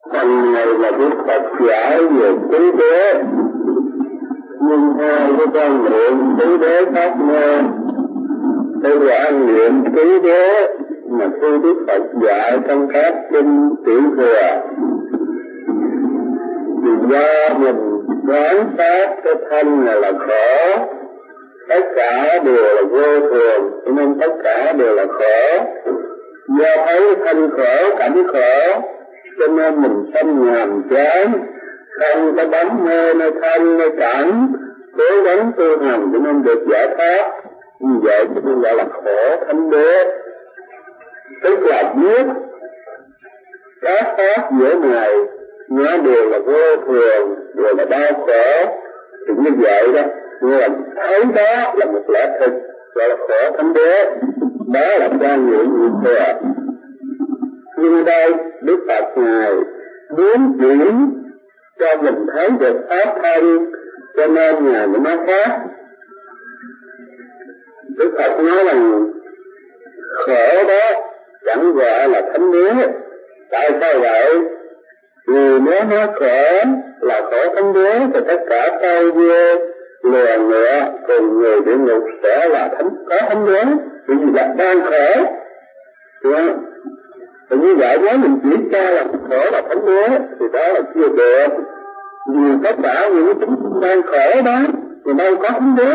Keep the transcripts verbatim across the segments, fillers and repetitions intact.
Phần này là Đức Phật giải về tứ đế, nhưng hai cái quan niệm tứ đế khác nhau. Đây là niệm tứ đế mà khi Đức Phật dạy trong các kinh tiểu thừa, thì do mình quán sát cái thân này là khổ, tất cả đều là vô thường, cho nên tất cả đều là khổ. Do thấy thân khổ, cảnh khổ, cho nên mình sanh nhàm chán, không có đắm mê nơi thân nơi cảnh, cố gắng tu hành cho nên được giải thoát. Như vậy thì tôi gọi là khổ thánh đế, tức là biết các pháp giữa này nó đều là vô thường, đều là đau khổ. Thì như vậy đó, như là thấy đó là một lẽ thực, gọi là khổ thánh đế. Đó là quan niệm như thế. Nhưng đây Đức Phật Ngài muốn chuyển cho mình thấy được pháp thân, cho nên Ngài mới nói khác. Đức Phật nói rằng khổ đó chẳng gọi là thánh đế. Tại sao vậy? Vì nếu nói khổ là khổ thánh đế thì tất cả tao dê, lừa ngựa cùng người địa ngục sẽ là thánh có thánh đế, vì là đang khổ. Thì như vậy nếu mình chỉ cho là khổ là thánh đế thì đó là chưa được. Vì tất cả những chúng đang khổ đó thì đâu có thánh đế.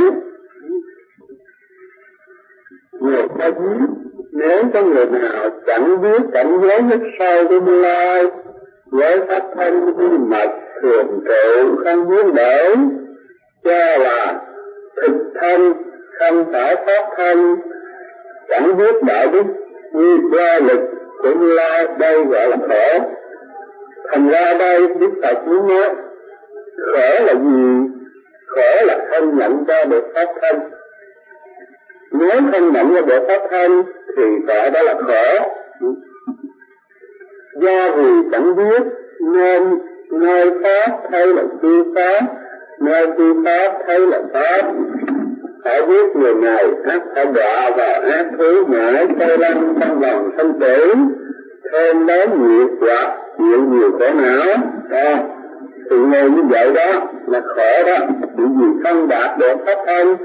Người ta biết nếu có người nào chẳng biết cảnh giới nhất sâu của Như Lai, với pháp thân bí mật thường trụ không biến đổi, cho là thực thân không phải pháp thân, chẳng biết đạo đức như qua lực của Như Lai, đây gọi là khổ. Thành ra đây Đức Phật muốn nói khổ là gì? Khổ là không nhận ra được pháp thân. Nếu không nhận ra được pháp thân thì gọi đó là khổ. Do vì chẳng biết nên nơi pháp thấy là phi pháp, nơi phi pháp thấy là pháp. Phải biết người này ác phải đọa vào ác thú mãi tây lăng trong lòng sanh tử, thêm đến nhiệt hoặc chịu nhiều khổ não. À, thì người như vậy đó là khổ đó, vì không đạt được pháp thân.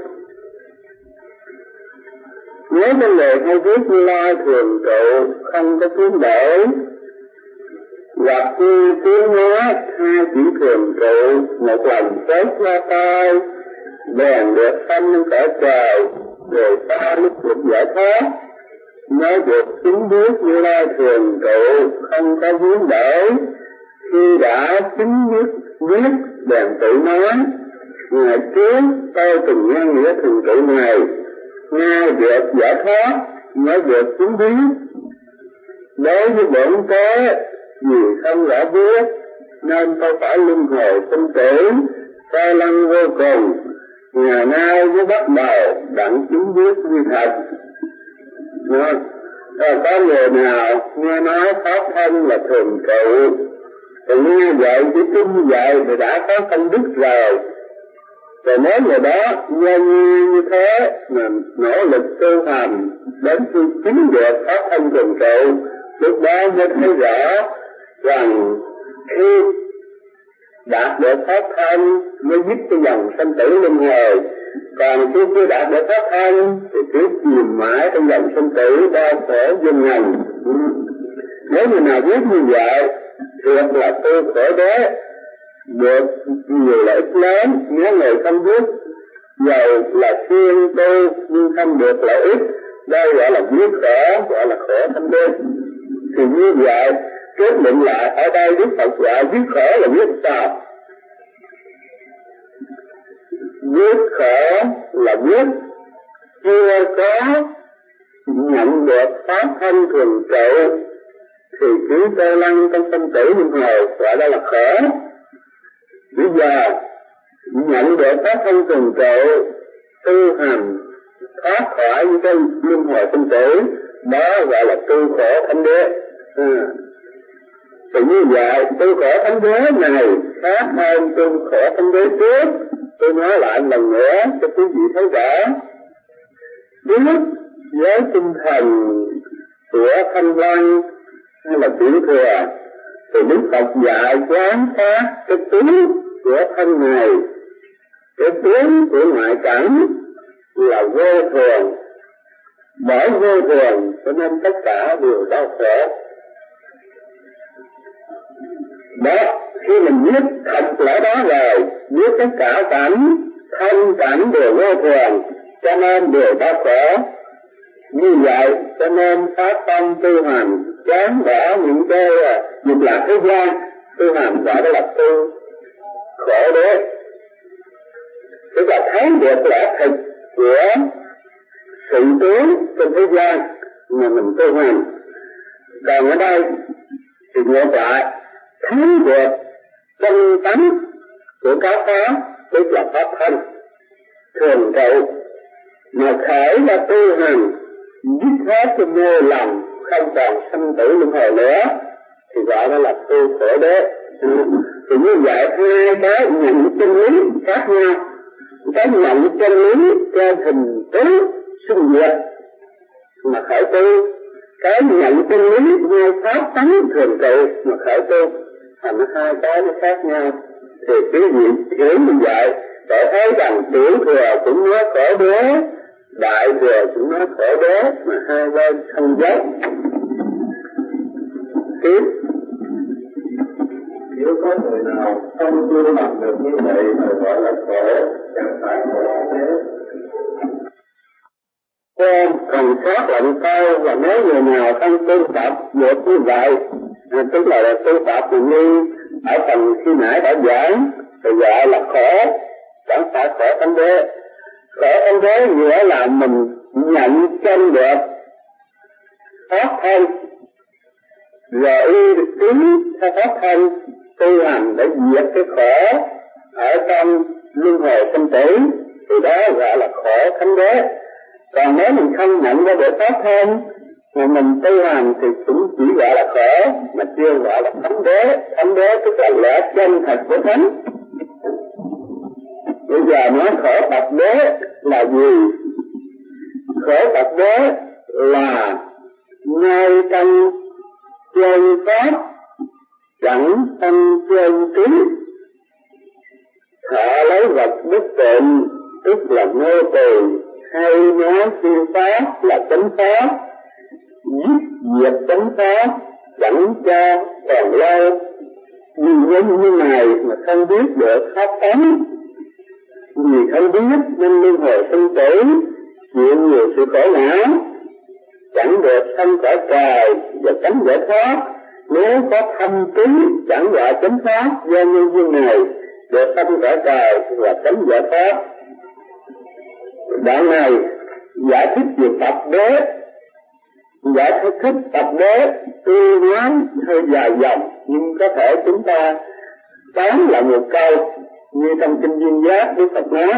Nếu có người hay biết Như Lai thường trụ không có biến đổi, hoặc như tiếng nói hai chữ thường trụ một lần chết ra tay, bèn được sanh lên cõi trời, rồi ta lúc được giải thoát, nói được chứng biết Như Lai thường trụ không có biến đổi. Khi đã chứng biết biết bèn tự nói, ngày trước tôi từng nghe nghĩa thường trụ này, Ngài được giải thoát mới được chứng biết. Đối với bổn tế vì không rõ biết nên tôi phải luân hồi sinh tử, sai lăng vô cùng. Ngày nay mới bắt đầu đặng chứng biết như thật. Rồi, có người nào nghe nói pháp thân là thường trụ, thì nghe vậy chỉ tin như vậy thì đã có công đức rồi. Rồi nếu người đó nghe như, như thế mà nỗ lực tu hành đến khi chứng được pháp thân thường trụ, lúc đó mới thấy rõ rằng khi đạt được pháp thân mới dứt cái dòng sanh tử luân hồi, còn khi chưa đạt được pháp thân thì cứ chìm mãi trong dòng sanh tử đau khổ vô ngần. Nếu người nào biết như vậy thiệt là tu khổ đế, được nhiều lợi ích lớn. Nếu người không biết dầu là siêng tu nhưng không được lợi ích, đây gọi là biết khổ, gọi là khổ thánh đế. Thì như vậy kết luận lại ở đây Đức Phật dạy biết khổ là biết sao? Biết khổ là biết chưa có nhận được pháp thân thường trụ thì cứ tê lăng trong sanh tử luân hồi, gọi đó là khổ. Bây giờ nhận được pháp thân thường trụ, tu hành thoát khỏi những cái luân hồi sanh tử, đó gọi là tu khổ thánh đế. À. Thì như vậy tu khổ thánh đế này khác hơn tu khổ thánh đế trước. Tôi nói lại lần nữa cho quý vị thấy rõ. Biết với tinh thần của Thanh Văn hay là tiểu thừa Thì Đức Phật dạy quán sát cái tướng của thân này, cái tướng của ngoại cảnh là vô thường. Bởi vô thường cho nên tất cả đều đau khổ. Đó, khi mình biết thật lẽ đó rồi, biết tất cả cảnh, thân cảnh đều vô thường, cho nên đều đau khổ. Như vậy cho nên phát tâm tu hành, chán bỏ những cái dục lạc thế gian, tu hành gọi đó là tu khổ đế. Tức là thấy được lẽ thực của sự tướng trên thế gian mà mình tu hành. Còn ở đây thì ngược lại, thấy được chân tánh của các pháp, tức là pháp thân thường trụ, mà khởi ra tu hành dứt hết cái mê lầm, không còn sanh tử luân hồi nữa, thì gọi đó là tu khổ đế. Thì như vậy hai cái nhận chân lý khác nhau. Cái nhận chân lý trên hình tướng sinh diệt mà khởi tu, cái nhận chân lý ngay pháp tánh thường trụ mà khởi tu, thành hai cái nó khác nhau. Thì quý vị hiểu như vậy để thấy rằng tiểu thừa cũng nói khổ đế, đại thừa cũng nói khổ đế, mà hai bên không giống. Tiếp, nếu có người nào không chưa làm được như vậy thì gọi là khổ, chẳng phải khổ đế. Con còn sót lại câu là nếu người nào không tu tập được như vậy, à, tức là, là tu tập thì như ở phần khi nãy đã giảng, thì gọi là khổ, chẳng phải khổ tánh đế. Khổ tánh đế nghĩa là mình nhận chân được pháp thân, rồi y tín theo pháp thân tu hành để diệt cái khổ ở trong luân hồi sinh tử, thì đó gọi là khổ tánh đế. Còn nếu mình không nhận ra được pháp thân mà mình tu hành thì cũng chỉ gọi là khổ, mà chưa gọi là thánh đế. Thánh đế tức là lẽ chân thật của thánh. Bây giờ nói khổ tập đế là gì? Khổ tập đế là ngay trong chân pháp chẳng tâm chân trí, thọ lấy vật bất tịnh, tức là mê tỳ, hay nói siêu pháp là chánh pháp, dứt diệt chánh pháp chẳng cho còn lâu. Vì nhân như này mà không biết được pháp tánh, vì không biết nên luân hồi sinh tử, chịu nhiều sự khổ não, chẳng được sanh cõi trời và chánh giải thoát. Nếu có thâm trí chẳng gọi chánh pháp do nhân duyên này, được sanh cõi trời và chánh giải thoát. Đoạn này giải thích về tập đế, giải thích tập đế tuy nói hơi dài dòng, nhưng có thể chúng ta tóm lại một câu như trong kinh Duyên Giác Đức Phật nói.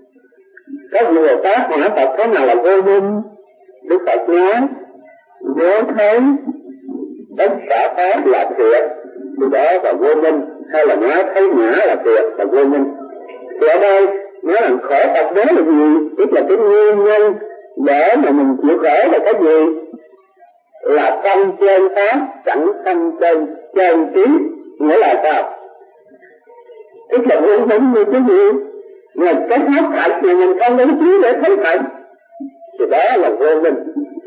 Các vị Bồ Tát hỏi Phật thế nào là vô minh, Đức Phật nói nếu thấy tất cả pháp là thiệt thì đó là vô minh, hay là nói thấy ngã là thiệt là vô minh. Thì ở đây nói là khổ tập đế là gì? Tức là cái nguyên nhân để mà mình chịu khổ là cái gì? Là tâm chân pháp chẳng tâm chân chân trí. Nghĩa là sao? Tức là vô minh như cái gì? Là cái pháp thật mà mình không có trí để thấy thật, thì đó là vô minh.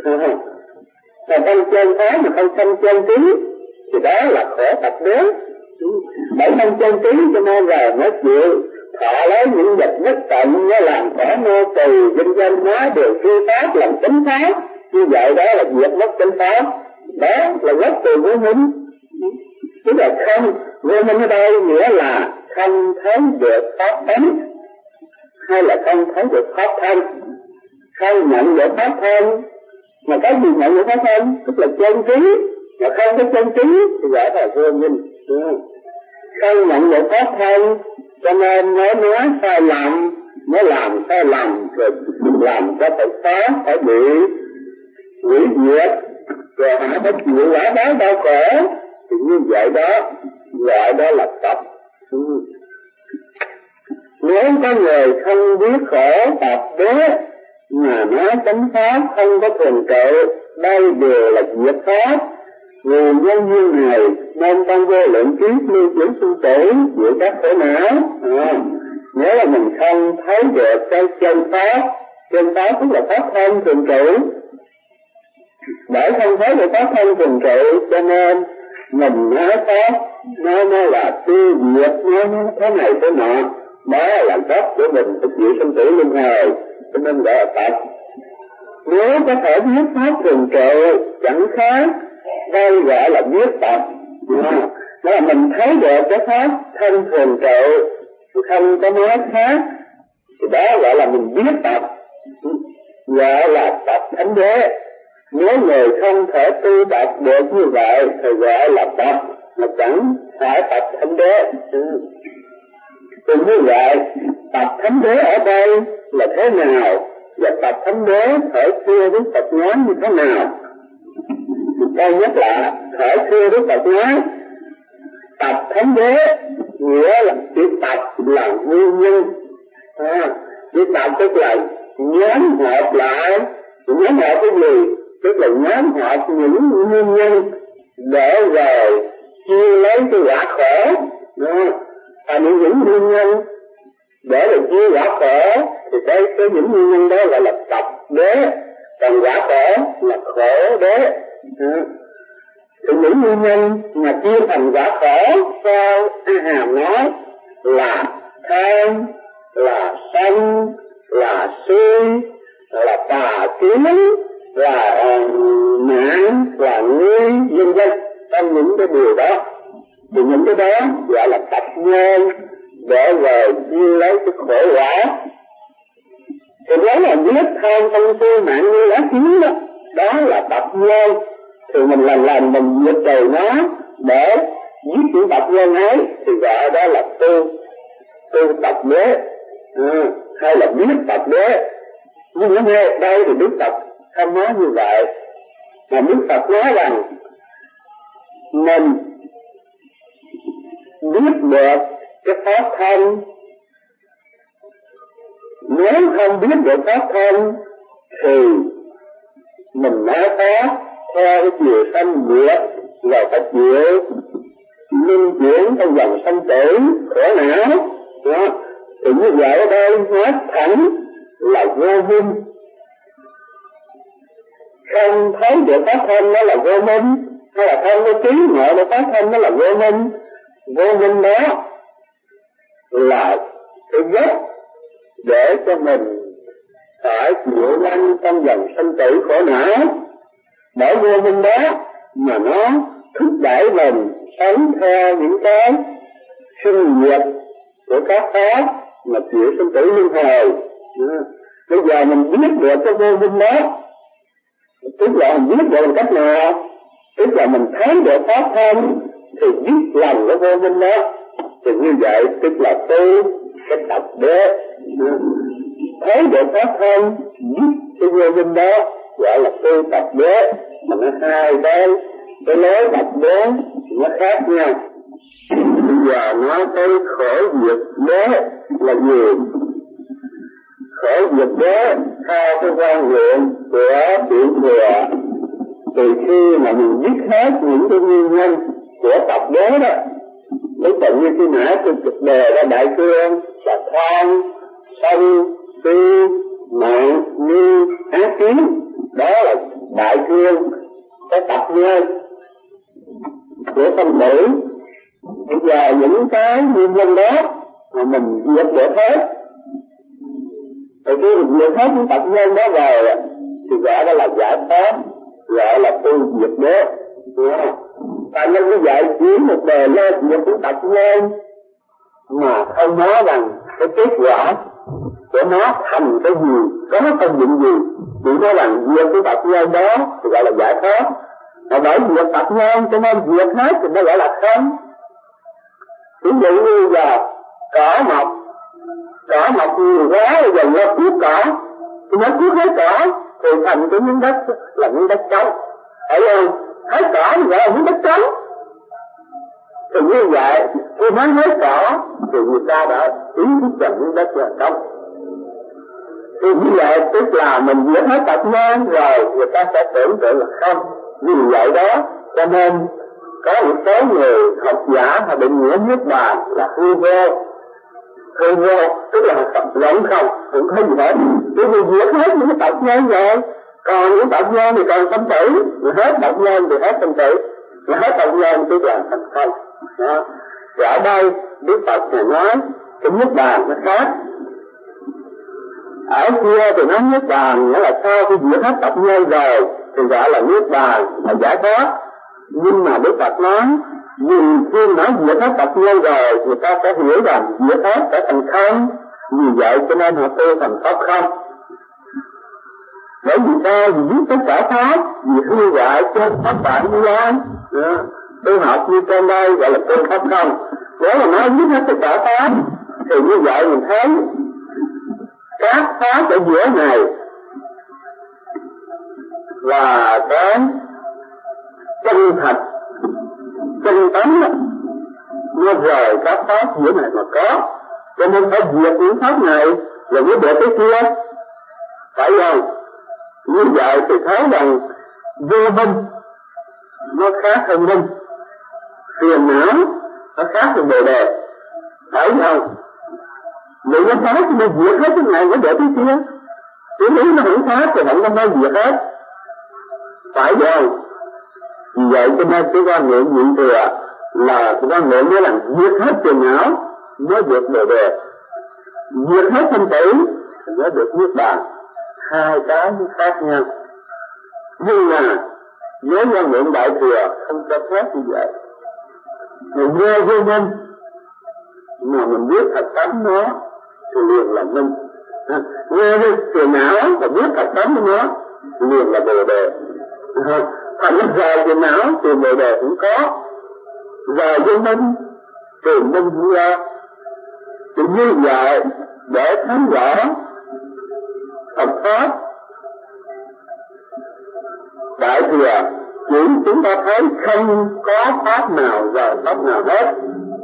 Còn tâm chân pháp mà không tâm chân trí thì đó là khổ tập đế. Bởi tâm chân trí cho nên là nó chịu thọ lấy những vật bất tận, nó làm cỏ mê tỳ, vinh danh nó đều phi pháp làm chánh pháp. Như vậy đó là diệt mất chánh pháp, đó là gốc từ vô minh. Tức là không, vô minh ở đây nghĩa là không thấy được pháp tánh, hay là không thấy được pháp thân, không nhận được pháp thân. Mà cái gì nhận được pháp thân? Tức là chân trí, mà không có chân trí thì gọi là vô minh. Không nhận được pháp thân cho nên nó nói sai lầm, nó làm sai lầm rồi làm cho Phật pháp phải bị hủy diệt, rồi họ phải chịu quả báo đau khổ. Thì như vậy đó gọi đó là tập. Nếu có người không biết khổ tập đế mà nói chánh pháp không có thường trụ, đây đều là diệt pháp, Nguồn nhân duyên này nên trong vô lượng kiếp lưu chuyển sinh tử giữa các khổ não. À, nhớ là mình không thấy được cái chân pháp, chân pháp tức là pháp thân thường trụ. Để không thấy được pháp thân thường trụ cho nên mình nói pháp nó nó là tiêu diệt, nó thế này thế nọ, đó là gốc của mình phải chịu sinh tử luân hồi, cho nên gọi là tập. Nếu có thể biết pháp thường trụ chẳng khác, đây gọi là biết tập. À, đó là mình thấy được cái pháp thân thường trụ, không có nói khác, thì đó gọi là mình biết tập, gọi là tập thánh đế. Nếu người không thể tu tập được như vậy thì gọi là tập, mà chẳng phải tập thánh đế. Thì như vậy, tập thánh đế ở đây là thế nào, và tập thánh đế thể xưa với tập nói như thế nào? Đây nhất là thể xưa với tập nói. Tập thánh đế nghĩa là chữ tập là nguyên nhân. À, chữ tập tức là nhóm hợp lại. Nhóm hợp cái gì? Tức là nhóm hợp những nguyên nhân để rồi chia lấy cái quả khổ. À, và những những nguyên nhân để rồi chia quả khổ thì đây cái những nguyên nhân đó gọi là tập đế, còn quả khổ là khổ đế. À, thì những nguyên nhân mà chia thành quả khổ sao A Hàm nói là tham, là sân, là si, là tà kiến, là mạng, là nghi, vân vân. Trong những cái điều đó thì những cái đó gọi là tập nhân để rồi chia lấy cái khổ quả. Thì nếu là giết tham sân si mạng nghi ác kiến đó, đó là tập nhân. Thì mình lần lần mình diệt trừ nó để giết những tập nhân ấy thì gọi đó là tu tu tập đế, à, hay là biết tập đế. Nhưng ở đây thì biết tập không nói như vậy, mà biết tập nói rằng mình biết được cái pháp thân. Nếu không biết được pháp thân thì mình nói pháp theo cái chiều sanh diệt, rồi phải chịu luân chuyển trong dòng sanh tử khổ não. Đó. Thì như vậy ở đây nói thẳng là vô minh. Không thấy được pháp thân đó là vô minh, hay là không có trí ngộ được pháp thân đó là vô minh. Vô minh đó là cái gốc để cho mình phải chịu lăn trong dòng sanh tử khổ não. Bởi vô minh đó mà nó thúc đẩy mình sống theo những cái sinh diệt của các pháp mà chịu sinh tử luân hồi. Bây giờ mình biết được cái vô minh đó, tức là mình biết được cách nào, tức là mình thấy được pháp thân thì biết lòng cái vô minh đó. Thì như vậy tức là tu cái tập đế. Thấy được pháp thân, biết cái vô minh đó gọi là tu tập đế. Mà nó hai cái cái lối tập đế nó khác nhau. Bây giờ nói tới khổ diệt đế là gì? Khổ diệt đế theo cái quan niệm của tiểu thừa, từ khi mà mình biết hết những cái nguyên nhân của tập đế đó, lấy tận như khi nãy tôi trực đề ra đại cương là tham, sân, si, mạng, nghi, ác kiến, đó là đại cương cái tập nhân của sanh tử. Bây giờ những cái nguyên nhân đó mà mình diệt được hết, thì khi mình diệt hết những tập nhân đó rồi thì gọi đó là giải thoát, gọi là tu diệt đế. Tại nên như vậy chỉ một đề lên diệt những tập nhân mà không nói rằng cái kết quả của nó thành cái gì, có công dụng gì, chỉ nói rằng diệt cái tập nhân đó thì gọi là giải thoát. Mà bởi diệt tập nhân cho nên diệt hết thì nó gọi là không. Ví dụ như giờ cỏ mọc, cỏ mọc nhiều quá rồi dần nó cuốc cỏ, thì nó cuốc hết cỏ thì thành cái miếng đất là miếng đất trống. Thấy không? Hết cỏ thì gọi là miếng đất trống. Thì như vậy khi nói hết cỏ thì người ta đã ý thức rằng miếng đất là trống. Thì như vậy tức là mình diệt hết tập nhân rồi người ta sẽ tưởng tượng là không. Vì vậy đó Cho nên có một số người học giả họ định nghĩa niết bàn là hư vô. Hư vô tức là rỗng không, không có gì hết. Bởi vì diệt hết những cái tập nhân rồi, còn những tập nhân thì còn tâm tử, hết tập nhân thì hết tâm tử, hết tập nhân tức là thành không. Đó. Thì ở đây Đức Phật này nói cái niết bàn nó khác. Ở kia thì nói niết bàn nghĩa là sau khi diệt hết tập nhân rồi thì gọi là niết bàn, là giải thoát. Nhưng mà Đức Phật nói vì khi nói diệt hết tập nhân rồi người ta sẽ hiểu rằng diệt hết sẽ thành không. Vì vậy cho nên họ tu thành pháp không. Bởi vì sao? Vì biết tất cả pháp, vì hư hoại trên pháp bản như lai. Tu học như trên đây gọi là tu pháp không. Nếu mà nói biết hết tất cả pháp thì như vậy mình thấy các pháp ở giữa này và cái chân thật, chân tánh nó rời các pháp giữa này mà có. Cho nên phải diệt những pháp này rồi mới được cái kia. Phải không? Như vậy thì thấy rằng vô minh nó khác hơn minh, phiền não nó khác hơn bồ đề. Phải không? Vì nó khác thì nó diệt hết cái này mới được cái kia. Cái lý nó không khác thì không có nói diệt hết. Phải không? Vì vậy cho nên cái quan niệm nhịn thừa là cái quan niệm đó là diệt hết phiền não mới được bồ đề, diệt hết sinh tử mới được niết bàn. Hai cái khác nhau. Nhưng mà với quan niệm đại thừa không cho phép như vậy. Mình nghe vô minh mà mình biết thật tánh nó thì liền là minh. Nghe với phiền não và biết thật tánh nó liền là bồ đề. Thành nó rời phiền não thì bồ đề cũng có, rời vô minh thì minh cũng ra. Thì như vậy để thấy rõ Phật pháp đại thừa chỉ chúng ta thấy không có pháp nào và pháp nào hết.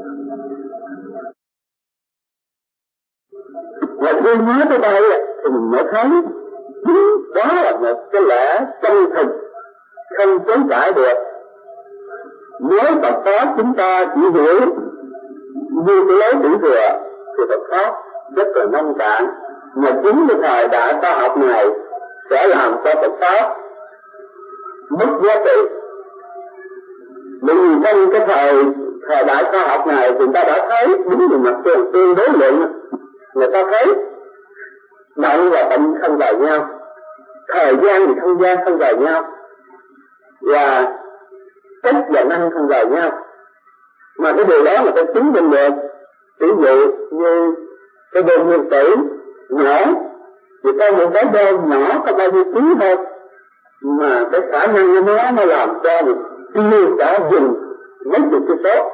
Và khi nói tới đây thì mình mới thấy đó là một cái lẽ chân thực không chối cãi được. Nếu Phật pháp chúng ta chỉ hiểu như cái lối tiểu thừa thì Phật pháp rất là nông cạn, mà chính cái thời đại khoa học này sẽ làm cho Phật pháp mất giá trị. Bởi vì trong cái thời thời đại khoa học này thì người ta đã thấy đúng về mặt tương tương đối lượng, người ta thấy động và tịnh không rời nhau, thời gian thì không gian không rời nhau, và chất và năng không rời nhau. Mà cái điều đó mà ta chứng minh được. Ví dụ như cái bồn nguyên tử nhỏ thì có một cái bồn nhỏ có bao nhiêu ký thôi, mà cái khả năng của nó nó làm cho được tiêu cả rừng mấy chục cây số.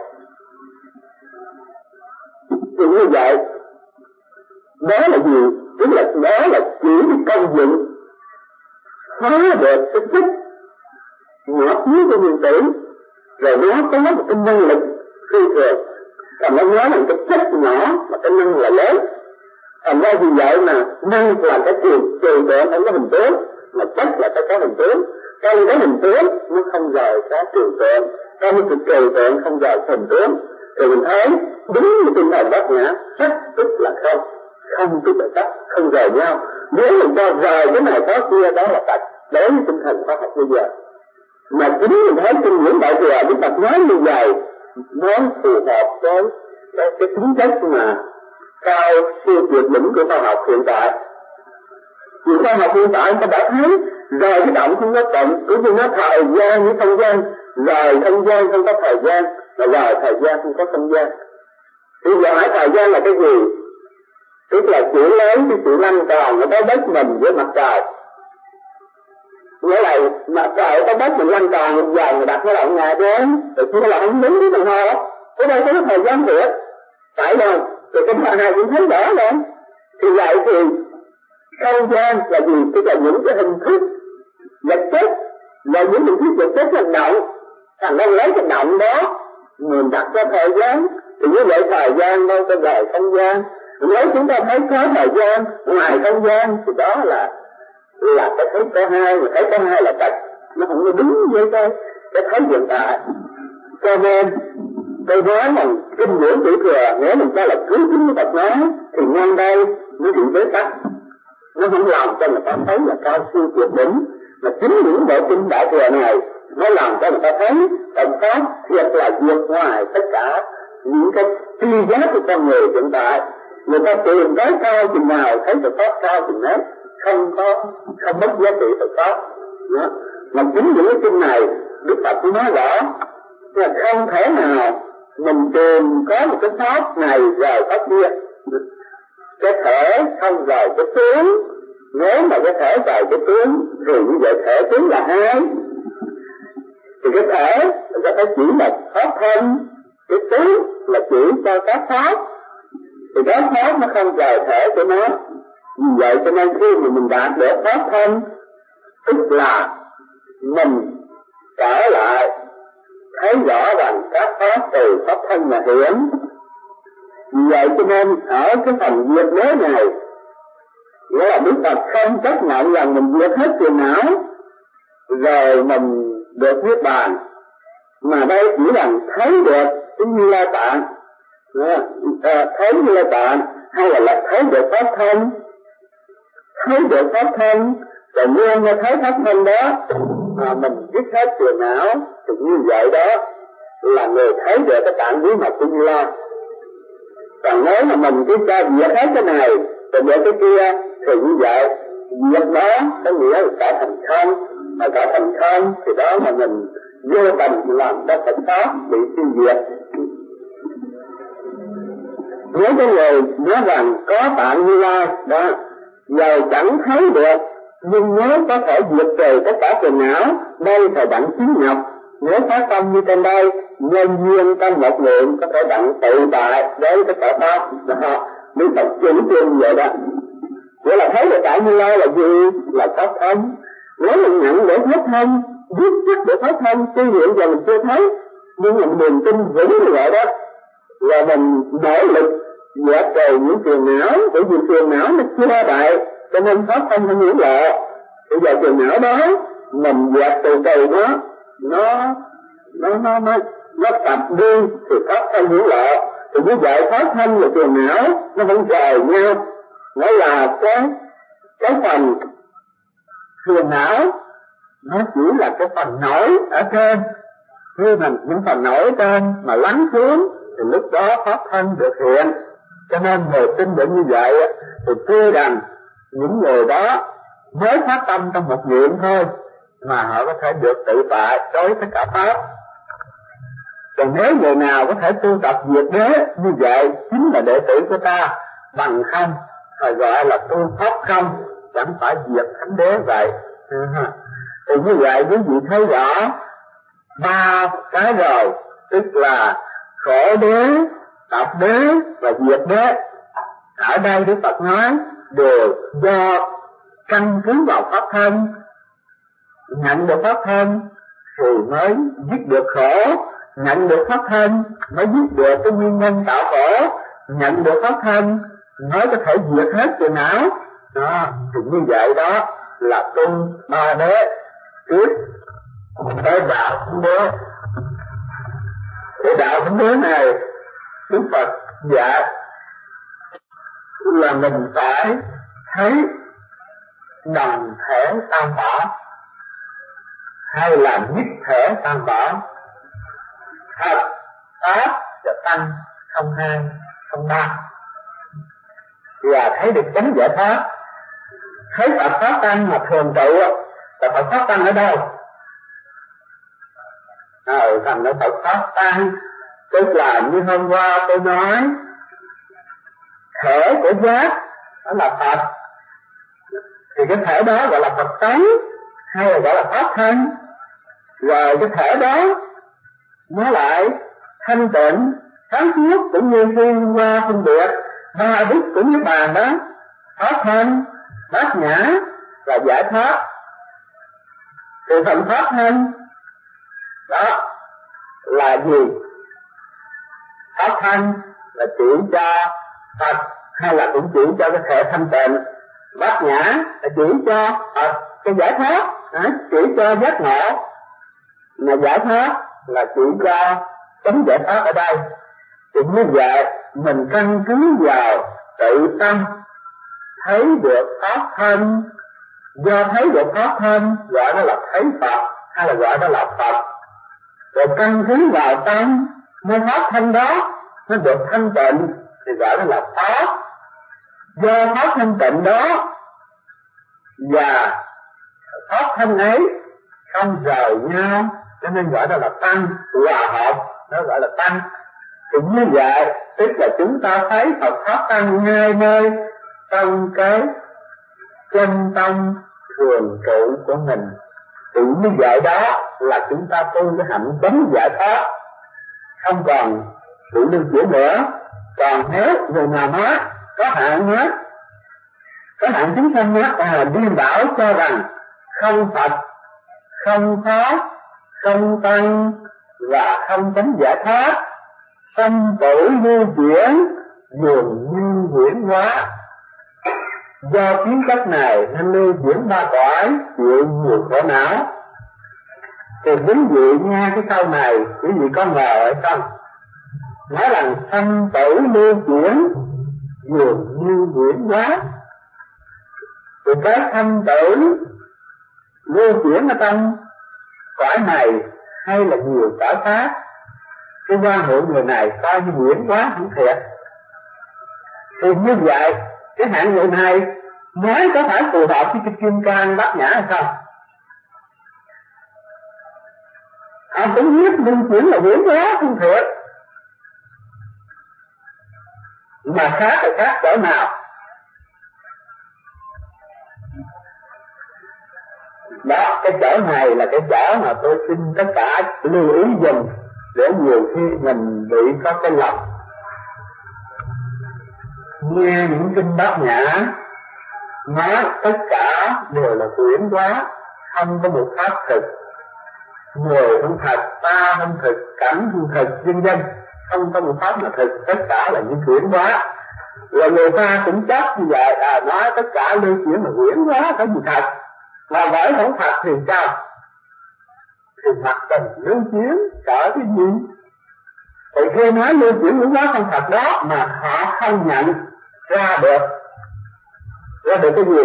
Thì như vậy đó là gì? Tức là đó là chỉ công dụng phá được cái chất nhỏ xíu của nguyên tử, rồi nó có một cái năng lực phi thường. Còn nó nói là cái chất nhỏ mà cái năng là lớn. Thành ra vì vậy mà năng là cái trường trường tượng không có hình tướng, mà chất là cái có hình tướng. Trong cái hình tướng nó không rời cái trường tượng, trong cái trường tượng không rời hình tướng. Thì mình thấy đúng như tinh thần bát nhã, chất tức là không, không tức là chất, không rời nhau. Nếu mình cho rời cái này có kia đó là tạch, đối với tinh thần khoa học bây giờ. Mà chính mình thấy kinh điển đại thừa Đức Phật nói như vậy, nó phù hợp với cái, cái tính chất mà cao siêu tuyệt đỉnh của khoa học hiện tại. Vì khoa học hiện tại người ta đã thấy rời cái động không có tận, cũng như nó thời gian với không gian, rời không gian không có thời gian, và rời thời gian không có không gian. Thì giờ hỏi thời gian là cái gì? Tức là chỉ lấy cái sự lăn tròn ở trái đất mình với mặt trời. Nghĩa là mặt trời ở trái đất mình lăn tròn mình giờ mình đặt nó lại nhà chứ, rồi chỉ là không đúng cái đồng hồ đó. Cái đây có thời gian thiệt, phải không? Thì cái thứ hai cũng thấy rõ rồi. Thì vậy thì không gian là gì? Tức là những cái hình thức vật chất, là những hình thức vật chất hành động. Thành ra lấy cái động đó mình đặt ra thời gian, thì như vậy thời gian đâu có rời không gian. Nếu chúng ta thấy có thời gian ngoài không gian thì đó là là cái thấy có hai, mà thấy có hai là tạch, nó không có đúng với cái cái thấy hiện tại. Cho nên tôi nói rằng kinh điển Tiểu Thừa nếu mình cho là cứ chính Phật nói thì ngang đây mới bị bế tắc, nó không làm cho người ta thấy là cao siêu tuyệt đỉnh, mà chính những bộ kinh Đại Thừa này nó làm cho người ta thấy Phật pháp thiệt là vượt ngoài tất cả những cái tri giác của con người hiện tại. Người ta tìm tới cao chừng nào thấy Phật pháp cao chừng đấy, không có không mất giá trị Phật pháp. Đó. Mà chính những cái kinh này Đức Phật cũng nói rõ là không thể nào mình tìm có một cái pháp này rời pháp kia. Cái thể không rời cái tướng, nếu mà cái thể rời cái tướng thì như vậy thể tướng là hai. Thì cái thể có thể chỉ là pháp thân, cái tướng là chỉ cho các pháp, thì đó pháp nó không rời thể của nó. Vì vậy cho nên khi mà mình đạt được pháp thân, tức là mình trở lại thấy rõ rằng các pháp từ pháp thân là hiển. Vì vậy cho nên ở cái phần diệt đế này, nghĩa là Đức Phật không chấp nhận rằng mình diệt hết phiền não rồi mình được niết bàn, mà đây chỉ rằng thấy được cái Như Lai Tạng, thấy Như Lai Tạng hay là, là thấy được pháp thân, thấy được pháp thân rồi luôn nghe thấy pháp thân đó mà mình biết hết phiền não, thì như vậy đó là người thấy được cái tạng bí mật của Như Lai. Còn nếu mà mình cứ cho diệt hết cái này rồi được cái kia thì như vậy diệt đó có nghĩa là cả thành không, mà cả thành không thì đó mà mình vô tình làm cho Phật pháp bị tiêu diệt. Nếu cái người nói rằng có tạng Như Lai đó giờ chẳng thấy được, nhưng nếu có thể diệt trừ tất cả phiền não, đây phải đặng chính nhập. Nếu phát tâm như trên đây, nhân duyên trong một niệm có thể đặng tự tại đối với tất cả pháp. Đó, Đức Phật chỉ trương vậy đó. Nghĩa là thấy được tạng Như Lai là gì? Là pháp thân. Nếu mình nhận để pháp thân, biết chắc để pháp thân, tuy hiện giờ mình chưa thấy, nhưng mình niềm tin vững như vậy đó, là mình nỗ lực dẹp trừ những phiền não, bởi vì phiền não nó chưa đại, cho nên pháp thân không nhiễm lộ. Bây giờ phiền não đó mình dẹp từ từ nó, nó nó nó nó nó tập đi thì pháp thân nhiễm lộ. Thì như vậy pháp thân và phiền não nó vẫn rời nhau, nó là cái cái phần phiền não nó chỉ là cái phần nổi ở trên, khi mà những phần nổi ở trên mà lắng xuống thì lúc đó pháp thân được hiện. Cho nên người tin được như vậy thì tuy rằng những người đó mới phát tâm trong một niệm thôi mà họ có thể được tự tại đối với tất cả pháp. Còn nếu người nào có thể tu tập diệt đế như vậy chính là đệ tử của ta, bằng không phải gọi là tu pháp không, chẳng phải diệt thánh đế vậy. Thì như vậy quý vị thấy rõ ba cái rồi, tức là khổ đế, tập đế và diệt đế. Ở đây Đức Phật nói đều do căn cứ vào pháp thân, nhận được pháp thân thì mới dứt được khổ, nhận được pháp thân mới dứt được cái nguyên nhân tạo khổ, nhận được pháp thân mới có thể diệt hết phiền não. Đó, thì như vậy đó là tu ba đế trước tới đạo thánh đế. Cái đạo thánh đế này Đức Phật dạy là mình phải thấy đồng thể tam bảo hay là nhất thể tam bảo, thật pháp và tăng không hai không ba, và thấy được chánh giải thoát. Thấy Phật pháp tăng mà thường trụ là Phật pháp tăng ở đâu? Ờ, thành ra Phật pháp tăng tức là như hôm qua tôi nói thể của giác đó là Phật, thì cái thể đó gọi là Phật tánh hay là gọi là pháp thân. Rồi cái thể đó nó lại thanh tịnh sáng suốt, cũng như khi hôm qua phân biệt ba đức của Niết Bàn đó, pháp thân, bát nhã và giải thoát. Thì phần pháp thân đó là gì? Pháp thân là chỉ cho Phật hay là cũng chỉ cho cái thể thanh tịnh. Bát nhã là chỉ cho Phật cái giải thoát, chỉ cho giác ngộ. mà giải thoát là chỉ cho chấm giải thoát ở đây. Thì như vậy mình căn cứ vào tự tâm thấy được pháp thân, do thấy được pháp thân gọi đó là thấy Phật hay là gọi đó là Phật, rồi căn cứ vào tâm nên pháp thân đó nó được thanh tịnh thì gọi đó là Pháp. Do pháp thanh tịnh đó và pháp thân ấy không rời nhau cho nên gọi đó là tăng, hòa hợp nó gọi là tăng. Thì như vậy tức là chúng ta thấy Phật pháp tăng ngay nơi trong cái chân tâm thường trụ của mình. Thì như vậy đó là chúng ta tu cái hạnh chánh giải thoát, không còn sự lưu chuyển nữa. Còn nếu người nào nói có hạn nói có hạn chúng sanh nói à điên đảo cho rằng không Phật, không Pháp, không Tăng và không chánh giải thoát, sanh tử lưu chuyển dường như huyễn hóa. Do kiến chất này nên lưu chuyển ba cõi chịu nhiều khổ não. Thì quý vị nghe cái câu này quý vị có ngờ hay không? Nói rằng sanh tử lưu chuyển dường như huyễn hóa. Thì cái sanh tử lưu chuyển ở trong cõi này hay là nhiều cõi khác, cái quan hệ người này coi như huyễn hóa không thiệt. Thì như vậy cái hạng người này nói có phải phù hợp với cái Kim Cang Bát Nhã hay không? Ông cũng biết lưu chuyển là huyễn hóa không thiệt, mà khác là khác chỗ nào? Đó, cái chỗ này là cái chỗ mà tôi xin tất cả lưu ý dùm, để nhiều khi mình bị có cái lòng nghe những kinh Bát Nhã nói tất cả đều là huyễn hóa, không có một pháp thực. Người không thật, ta không thực, cảnh không thực, vân vân, không có một pháp nào thực, tất cả là những huyễn hóa. Rồi người ta cũng chắc như vậy, à nói tất cả lưu chuyển là huyễn hóa, cái gì thật? Mà bởi không thật thì sao? Thì mặt tình lưu chuyển cỡ cái gì? Thì khi nói lưu chuyển huyễn hóa không thật đó mà họ không nhận ra được, ra được cái gì?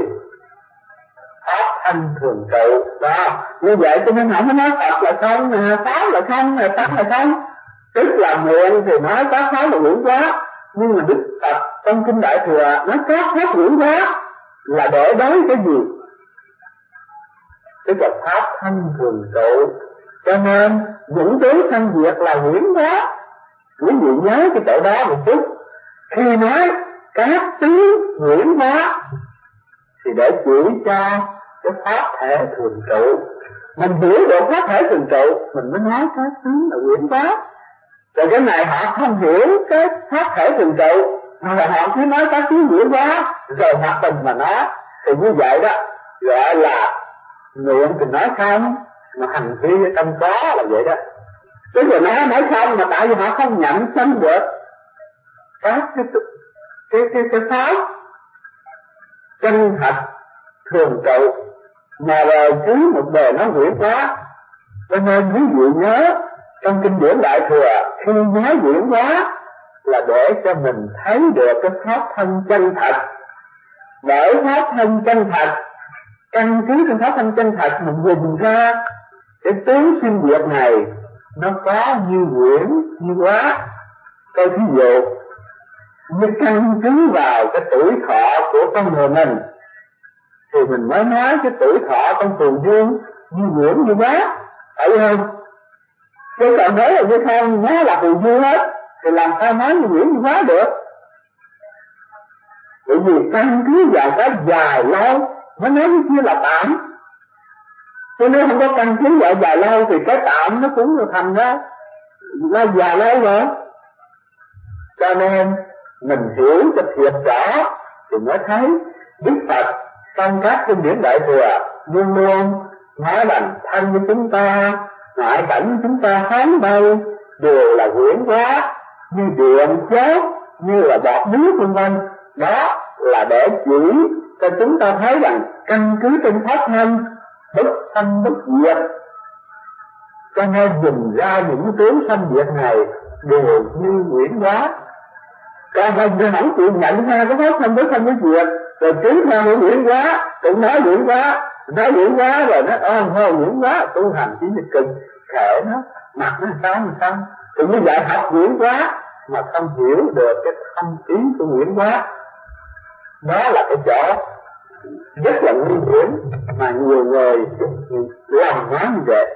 Pháp thân thường trụ đó. Như vậy cho nên họ mới nói Phật là không, Pháp là không, Tăng là không. Tức là miệng thì nói các Pháp là huyễn hóa, nhưng mà Đức Phật trong kinh Đại Thừa nói các Pháp huyễn hóa là để đối cái gì? Tức là Pháp thân thường trụ. Cho nên những thứ thân diệt là huyễn hóa. Quý vị nhớ cái chỗ đó một chút. Khi nói các tướng huyễn hóa thì để chỉ cho cái pháp thể thường trụ. Mình hiểu được pháp thể thường trụ mình mới nói các tướng là huyễn hóa. Rồi cái này họ không hiểu cái pháp thể thường trụ, mà là họ cứ nói các tướng huyễn hóa rồi mặt tình mà nói. Thì như vậy đó gọi là miệng thì nói không mà hành vi ở trong có là vậy đó. Tức là nói nói không mà tại vì họ không nhận chân được các cái cái cái, cái pháp chân thật thường trụ, mà rồi cứ một bề nó huyễn hóa. Cho nên quý vị nhớ trong kinh điển Đại Thừa khi nói huyễn hóa là để cho mình thấy được cái pháp thân chân thật. Bởi pháp thân chân thật, căn cứ trên pháp thân chân thật mình nhìn ra cái tướng sinh diệt này nó có như huyễn như hóa. Tôi ví dụ như căn cứ vào cái tuổi thọ của con người mình thì mình mới nói cái tuổi thọ trong phù dương như huyễn như hóa, phải không? Chứ còn nói là như không nó là phù dương hết thì làm sao nói như huyễn như hóa được? Bởi vì căn cứ vào cái dài lâu mới nói cái kia là tạm. Chứ nếu không có căn cứ vào dài lâu thì cái tạm nó cũng thành ra nó dài lâu rồi. Cho nên mình hiểu cho thiệt rõ thì mới thấy Đức Phật trong các kinh điển Đại Thừa luôn luôn nói rằng thân của chúng ta, ngoại cảnh của chúng ta phán đây đều là huyễn hóa, như điện chớp, như là bọt nước vân vân. Đó là để chỉ cho chúng ta thấy rằng căn cứ trên pháp thân bất sanh bất diệt. cho nên dùng ra những tướng sanh diệt này đều như nguyễn hóa. Còn mình thì không chịu nhận ra cái pháp thân với không có diệt, rồi cứ theo cái nguyễn hóa, cũng nói nguyễn hóa, nói nguyễn hóa rồi nó ơn thôi nguyễn hóa, tu hành chỉ là cực khẽ nó, mặt nó sao mà sao, thì như vậy học nguyễn hóa mà không hiểu được cái thâm ý của nguyễn hóa. Đó là cái chỗ rất là nguy hiểm mà nhiều người làm quá như vậy.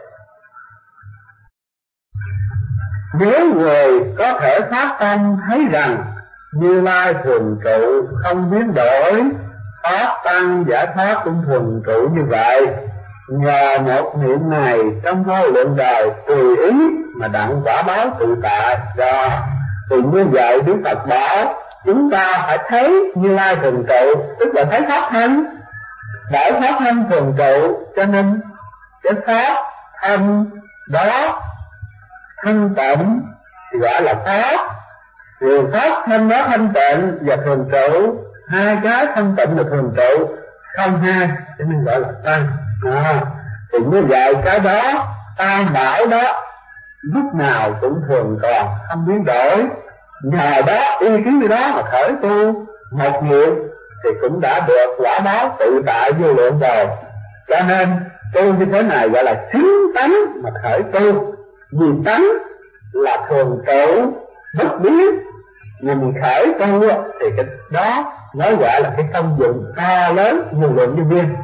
Nếu người có thể phát tâm thấy rằng Như Lai thường trụ không biến đổi, pháp tăng giải thoát cũng thường trụ như vậy, nhờ một niệm này trong vô lượng đời tùy ý mà đặng quả báo tự tại. Rồi thì như vậy Đức Phật bảo chúng ta phải thấy Như Lai thường trụ, tức là thấy pháp thân. Bởi pháp thân thường trụ cho nên cái pháp thân đó thanh tịnh thì gọi là pháp. Rồi pháp thân đó thanh tịnh và thường trụ, hai cái thanh tịnh và thường trụ không hai, cho nên gọi là tăng. À, thì như vậy cái đó tam bảo đó lúc nào cũng thường còn không biến đổi. Nhờ đó y kiến đó mà khởi tu một niệm thì cũng đã được quả báo tự tại vô lượng rồi. Cho nên tu như thế này gọi là chính tánh mà khởi tu, vì tánh là thường trụ bất biến, mình khởi tu thì cái đó nói gọi là cái công dụng to lớn vô lượng vô biên.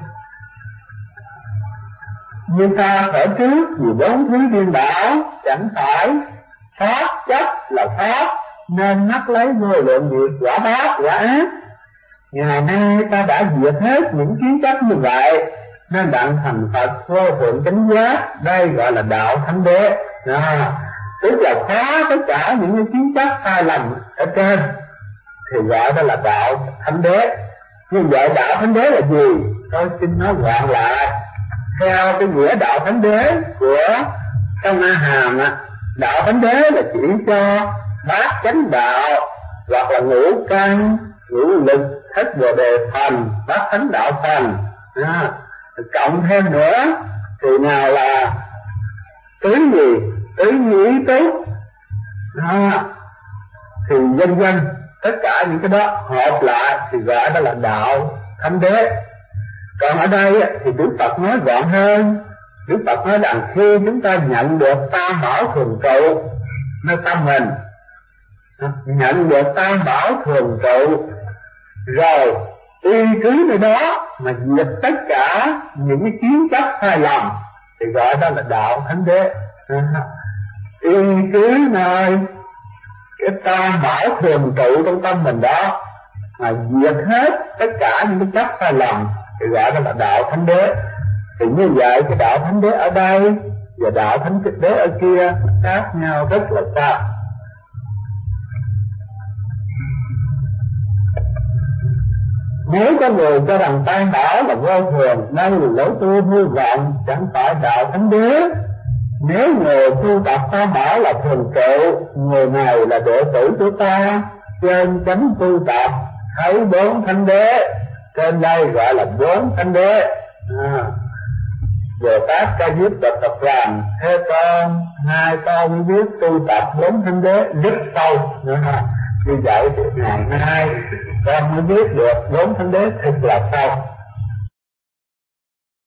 Như ta khởi trước vì bốn thứ điên đảo, chẳng phải pháp chấp là pháp nên mắc lấy vô lượng việc quả báo quả ác. Ngày nay ta đã diệt hết những kiến chấp như vậy nên đặng thành Phật vô thượng chánh giác, đây gọi là đạo thánh đế. À, tức là phá tất cả những cái kiến chấp sai lầm ở trên thì gọi đó là đạo thánh đế. Như vậy đạo thánh đế là gì? Tôi xin nói gọn lại theo cái nghĩa đạo thánh đế của trong A Hàm á. Đạo thánh đế là chỉ cho bát chánh đạo hoặc là ngũ căn, ngũ lực, thất bồ đề phần, bát thánh đạo phần. À, cộng thêm nữa thì nào là tứ gì? Tứ nhĩ túc. À, thì vân vân, tất cả những cái đó hợp lại thì gọi đó là đạo thánh đế. Còn ở đây thì Đức Phật nói gọn hơn. Đức Phật nói rằng khi chúng ta nhận được tam bảo thường trụ nơi tâm mình, nhận được tam bảo thường trụ rồi y cứ nơi đó mà diệt tất cả những cái kiến chấp sai lầm thì gọi đó là đạo thánh đế. Y cứ nơi cái tam bảo thường trụ trong tâm mình đó mà diệt hết tất cả những cái chấp sai lầm thì gọi đó là đạo thánh đế. Thì như vậy cái đạo thánh đế ở đây và đạo thánh đế ở kia khác nhau rất là xa. Nếu có người cho rằng tam bảo là vô thường, đây là lối tu hư vọng, chẳng phải đạo thánh đế. Nếu người tu tập tam bảo là thường trụ, người này là đệ tử của ta, trên chánh tu tập thấy bốn thánh đế, trên đây gọi là bốn thánh đế. À, Bồ Tát Ca Diếp Độc Tập rằng thế con hai con mới biết tu tập bốn thánh đế rất sâu nữa ha. Như vậy thì ngày nay con mới biết được bốn thánh đế thật là sâu.